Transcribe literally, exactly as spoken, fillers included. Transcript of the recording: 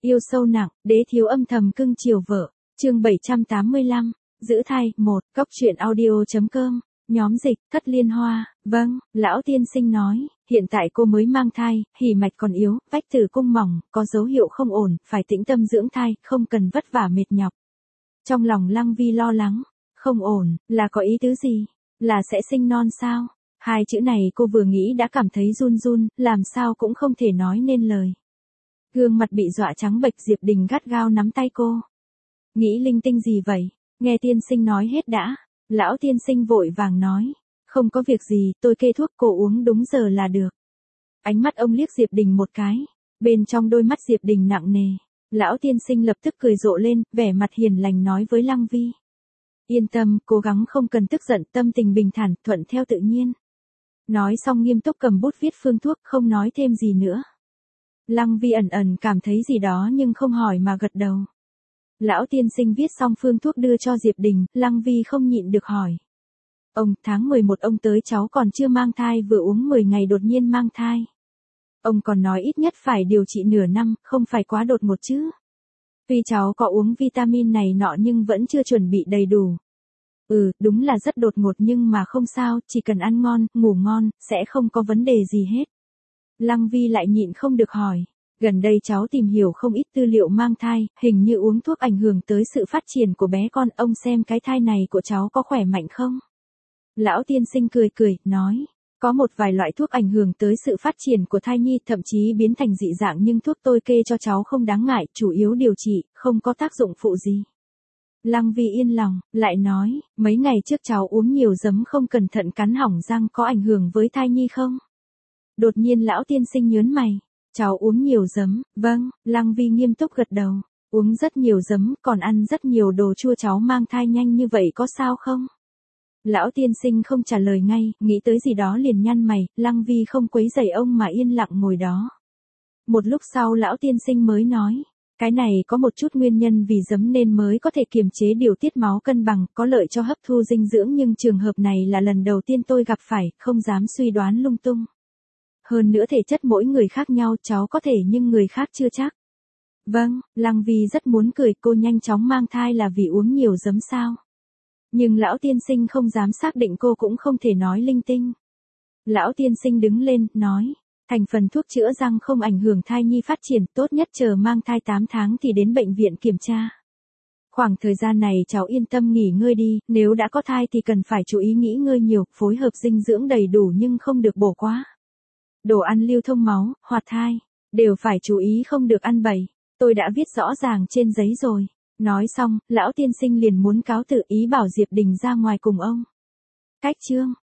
Yêu sâu nặng, đế thiếu âm thầm cưng chiều vợ. Chương bảy trăm tám mươi lăm, giữ thai, một, Cóc truyện audio.com, nhóm dịch, Thất Liên Hoa. Vâng, lão tiên sinh nói, hiện tại cô mới mang thai, hỉ mạch còn yếu, vách tử cung mỏng, có dấu hiệu không ổn, phải tĩnh tâm dưỡng thai, không cần vất vả mệt nhọc. Trong lòng Lăng Vi lo lắng, không ổn, là có ý tứ gì? Là sẽ sinh non sao? Hai chữ này cô vừa nghĩ đã cảm thấy run run, làm sao cũng không thể nói nên lời. Gương mặt bị dọa trắng bệch, Diệp Đình gắt gao nắm tay cô. Nghĩ linh tinh gì vậy? Nghe tiên sinh nói hết đã. Lão tiên sinh vội vàng nói. Không có việc gì, tôi kê thuốc cô uống đúng giờ là được. Ánh mắt ông liếc Diệp Đình một cái. Bên trong đôi mắt Diệp Đình nặng nề. Lão tiên sinh lập tức cười rộ lên, vẻ mặt hiền lành nói với Lăng Vi. Yên tâm, cố gắng không cần tức giận, tâm tình bình thản, thuận theo tự nhiên. Nói xong nghiêm túc cầm bút viết phương thuốc, không nói thêm gì nữa. Lăng Vi ẩn ẩn cảm thấy gì đó nhưng không hỏi mà gật đầu. Lão tiên sinh viết xong phương thuốc đưa cho Diệp Đình, Lăng Vi không nhịn được hỏi. Ông, tháng mười một ông tới cháu còn chưa mang thai, vừa uống mười ngày đột nhiên mang thai. Ông còn nói ít nhất phải điều trị nửa năm, không phải quá đột ngột chứ. Tuy cháu có uống vitamin này nọ nhưng vẫn chưa chuẩn bị đầy đủ. Ừ, đúng là rất đột ngột nhưng mà không sao, chỉ cần ăn ngon, ngủ ngon, sẽ không có vấn đề gì hết. Lăng Vi lại nhịn không được hỏi. Gần đây cháu tìm hiểu không ít tư liệu mang thai, hình như uống thuốc ảnh hưởng tới sự phát triển của bé con, ông xem cái thai này của cháu có khỏe mạnh không? Lão tiên sinh cười cười, nói, có một vài loại thuốc ảnh hưởng tới sự phát triển của thai nhi, thậm chí biến thành dị dạng nhưng thuốc tôi kê cho cháu không đáng ngại, chủ yếu điều trị, không có tác dụng phụ gì. Lăng Vi yên lòng, lại nói, mấy ngày trước cháu uống nhiều giấm không cẩn thận cắn hỏng răng có ảnh hưởng với thai nhi không? Đột nhiên lão tiên sinh nhớn mày. Cháu uống nhiều giấm, vâng, Lăng Vi nghiêm túc gật đầu. Uống rất nhiều giấm, còn ăn rất nhiều đồ chua, cháu mang thai nhanh như vậy có sao không? Lão tiên sinh không trả lời ngay, nghĩ tới gì đó liền nhăn mày, Lăng Vi không quấy rầy ông mà yên lặng ngồi đó. Một lúc sau lão tiên sinh mới nói, cái này có một chút nguyên nhân vì giấm nên mới có thể kiềm chế điều tiết máu cân bằng, có lợi cho hấp thu dinh dưỡng nhưng trường hợp này là lần đầu tiên tôi gặp phải, không dám suy đoán lung tung. Hơn nữa thể chất mỗi người khác nhau, cháu có thể nhưng người khác chưa chắc. Vâng, Lăng Vi rất muốn cười, cô nhanh chóng mang thai là vì uống nhiều giấm sao? Nhưng lão tiên sinh không dám xác định, cô cũng không thể nói linh tinh. Lão tiên sinh đứng lên, nói, thành phần thuốc chữa răng không ảnh hưởng thai nhi phát triển, tốt nhất chờ mang thai tám tháng thì đến bệnh viện kiểm tra. Khoảng thời gian này cháu yên tâm nghỉ ngơi đi, nếu đã có thai thì cần phải chú ý nghỉ ngơi nhiều, phối hợp dinh dưỡng đầy đủ nhưng không được bổ quá. Đồ ăn lưu thông máu, hoạt thai, đều phải chú ý không được ăn bậy. Tôi đã viết rõ ràng trên giấy rồi. Nói xong, lão tiên sinh liền muốn cáo từ, ý bảo Diệp Đình ra ngoài cùng ông. Cách chương